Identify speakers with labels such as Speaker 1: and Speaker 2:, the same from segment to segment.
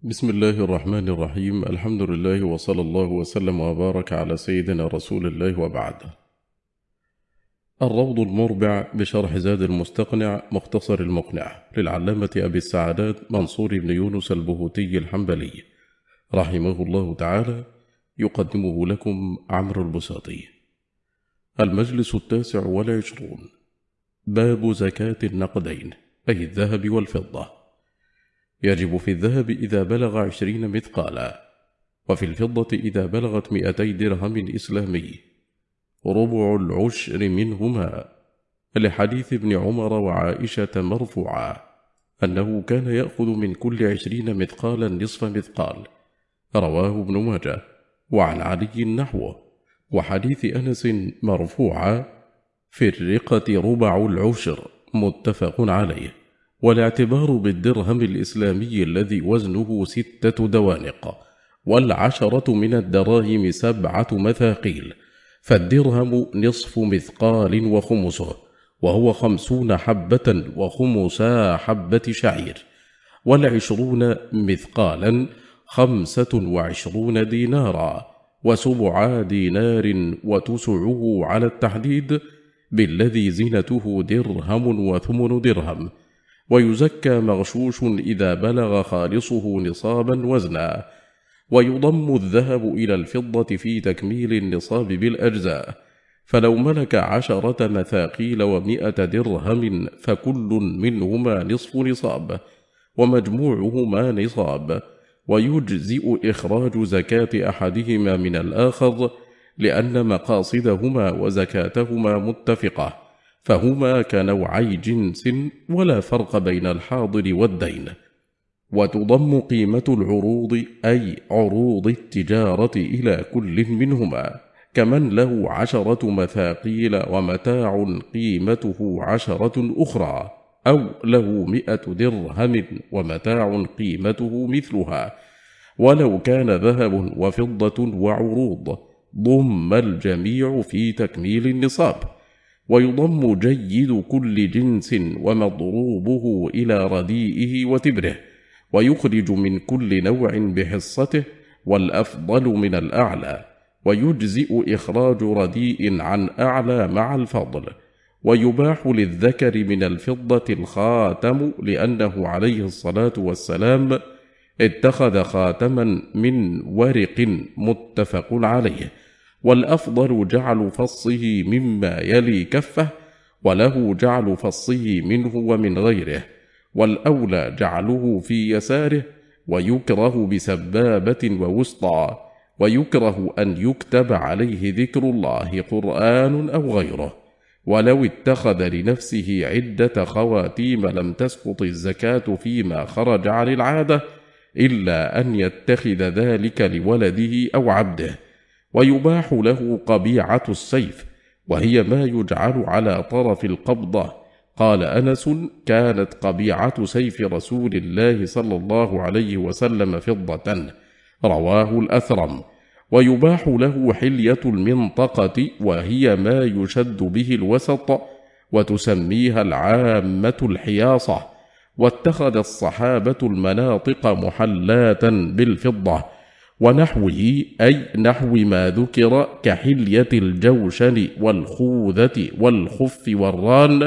Speaker 1: بسم الله الرحمن الرحيم. الحمد لله وصلى الله وسلم وبارك على سيدنا رسول الله وبعد. الروض المربع بشرح زاد المستقنع مختصر المقنع للعلامة أبي السعادات منصور بن يونس البهوتي الحنبلي رحمه الله تعالى، يقدمه لكم عمرو البساطي. المجلس 29. باب زكاة النقدين أي الذهب والفضة. يجب في الذهب إذا بلغ 20 مثقالا، وفي الفضة إذا بلغت 200 درهم إسلامي، ربع العشر منهما، لحديث ابن عمر وعائشة مرفوعا أنه كان يأخذ من كل 20 مثقالا نصف مثقال، رواه ابن ماجه. وعن علي نحوه، وحديث أنس مرفوعا في الرقة ربع العشر، متفق عليه. والاعتبار بالدرهم الإسلامي الذي وزنه 6 دوانق، والعشرة من الدراهم 7 مثاقيل، فالدرهم نصف مثقال وخمسه، وهو 50 حبة وخمسا حبة شعير. وال20 مثقالا 25 دينارا، وسبعا دينار وتسعه على التحديد بالذي زينته درهم وثمن درهم. ويزكى مغشوش إذا بلغ خالصه نصابا وزنا. ويضم الذهب إلى الفضة في تكميل النصاب بالأجزاء، فلو ملك 10 مثاقيل و100 درهم فكل منهما نصف نصاب، ومجموعهما نصاب. ويجزئ إخراج زكاة أحدهما من الآخر، لأن مقاصدهما وزكاتهما متفقة، فهما كنوعي جنس ولا فرق بين الحاضر والدين. وتضم قيمة العروض أي عروض التجارة إلى كل منهما، كمن له 10 مثاقيل ومتاع قيمته 10 أخرى، أو له 100 درهم ومتاع قيمته مثلها. ولو كان ذهب وفضة وعروض ضم الجميع في تكميل النصاب. ويضم جيد كل جنس ومضروبه إلى رديئه وتبره، ويخرج من كل نوع بحصته، والأفضل من الأعلى. ويجزئ إخراج رديء عن أعلى مع الفضل. ويباح للذكر من الفضة الخاتم، لأنه عليه الصلاة والسلام اتخذ خاتما من ورق، متفق عليه. والأفضل جعل فصه مما يلي كفه، وله جعل فصه منه ومن غيره، والأولى جعله في يساره. ويكره بسبابة ووسطى، ويكره أن يكتب عليه ذكر الله قرآن أو غيره. ولو اتخذ لنفسه عدة خواتيم لم تسقط الزكاة فيما خرج عن العادة، إلا أن يتخذ ذلك لولده أو عبده. ويباح له قبيعة السيف، وهي ما يجعل على طرف القبضة. قال أنس: كانت قبيعة سيف رسول الله صلى الله عليه وسلم فضة، رواه الأثرم. ويباح له حلية المنطقة، وهي ما يشد به الوسط، وتسميها العامة الحياصة. واتخذ الصحابة المناطق محلاة بالفضة ونحوه، أي نحو ما ذكر كحلية الجوشن والخوذة والخف والران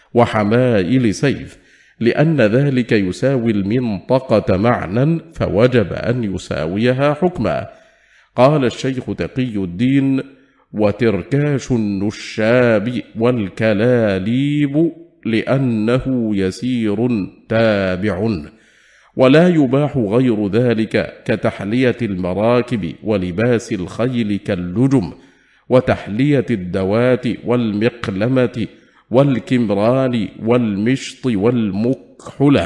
Speaker 1: وحمائل سيف، لأن ذلك يساوي المنطقة معنى، فوجب أن يساويها حكما. قال الشيخ تقي الدين: وتركاش النشاب والكلاليب، لأنه يسير تابع. ولا يباح غير ذلك كتحلية المراكب ولباس الخيل كاللجم، وتحلية الدوات والمقلمة والكمران والمشط والمكحلة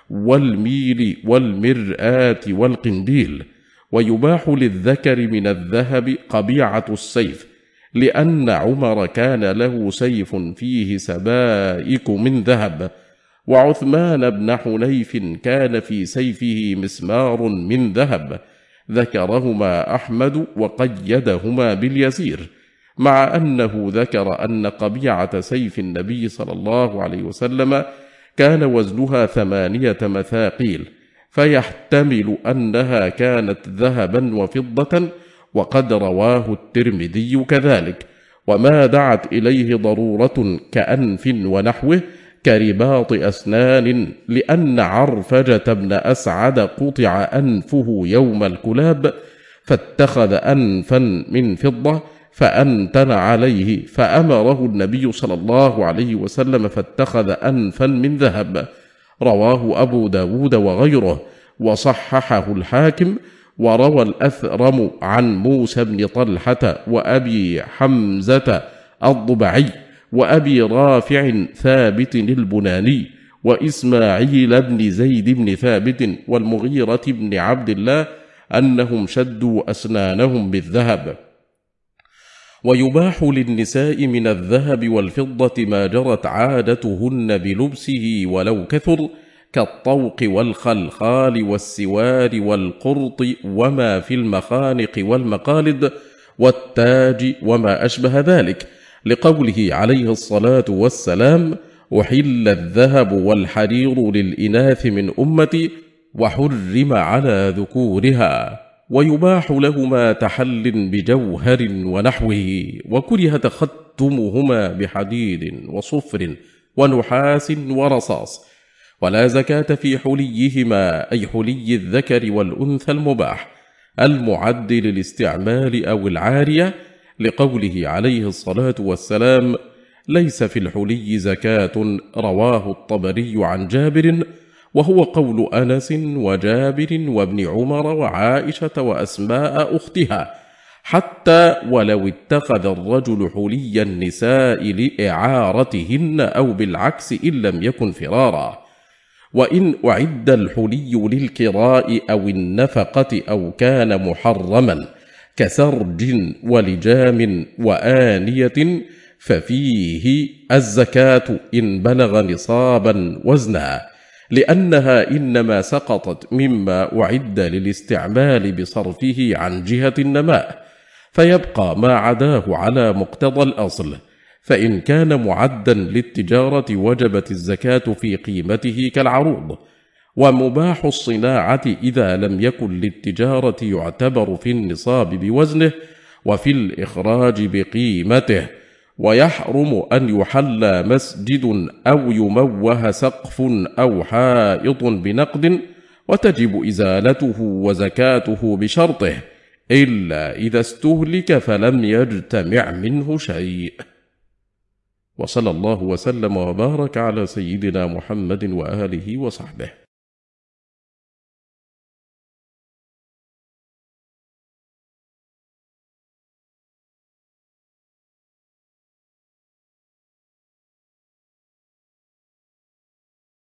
Speaker 1: والميل والمرآة والقنديل. ويباح للذكر من الذهب قبيعة السيف، لأن عمر كان له سيف فيه سبائك من ذهب، وعثمان بن حنيف كان في سيفه مسمار من ذهب. ذكرهما أحمد وقيدهما باليسير، مع أنه ذكر أن قبيعة سيف النبي صلى الله عليه وسلم كان وزنها 8 مثاقيل، فيحتمل أنها كانت ذهبا وفضة، وقد رواه الترمذي كذلك. وما دعت إليه ضرورة كأنف ونحوه كرباط أسنان، لأن عرفجة بن أسعد قطع أنفه يوم الكلاب، فاتخذ أنفا من فضة فأنتن عليه، فأمره النبي صلى الله عليه وسلم فاتخذ أنفا من ذهب. رواه أبو داود وغيره، وصححه الحاكم. وروى الأثرم عن موسى بن طلحة وأبي حمزة الضبعي وأبي رافع ثابت البناني وإسماعيل بن زيد بن ثابت والمغيرة بن عبد الله أنهم شدوا أسنانهم بالذهب. ويباح للنساء من الذهب والفضة ما جرت عادتهن بلبسه ولو كثر، كالطوق والخلخال والسوار والقرط وما في المخانق والمقالد والتاج وما أشبه ذلك، لقوله عليه الصلاة والسلام: أحل الذهب والحرير للإناث من أمتي وحرم على ذكورها. ويباح لهما تحل بجوهر ونحوه، وكره تختمهما بحديد وصفر ونحاس ورصاص. ولا زكاة في حليهما، أي حلي الذكر والأنثى المباح المعد للاستعمال أو العارية، لقوله عليه الصلاة والسلام: ليس في الحلي زكاة. رواه الطبري عن جابر، وهو قول أنس وجابر وابن عمر وعائشة وأسماء أختها، حتى ولو اتخذ الرجل حلي النساء لإعارتهن أو بالعكس إن لم يكن فرارا. وإن أعد الحلي للكراء أو النفقة أو كان محرما كسرج ولجام وآنية ففيه الزكاة إن بلغ نصابا وزنا، لأنها إنما سقطت مما أعد للاستعمال بصرفه عن جهة النماء، فيبقى ما عداه على مقتضى الأصل. فإن كان معدا للتجارة وجبت الزكاة في قيمته كالعروض. ومباح الصناعة إذا لم يكن للتجارة يعتبر في النصاب بوزنه وفي الإخراج بقيمته. ويحرم أن يحلى مسجد أو يموه سقف أو حائط بنقد، وتجب إزالته وزكاته بشرطه، إلا إذا استهلك فلم يجتمع منه شيء. وصلى الله وسلم وبارك على سيدنا محمد وآله وصحبه.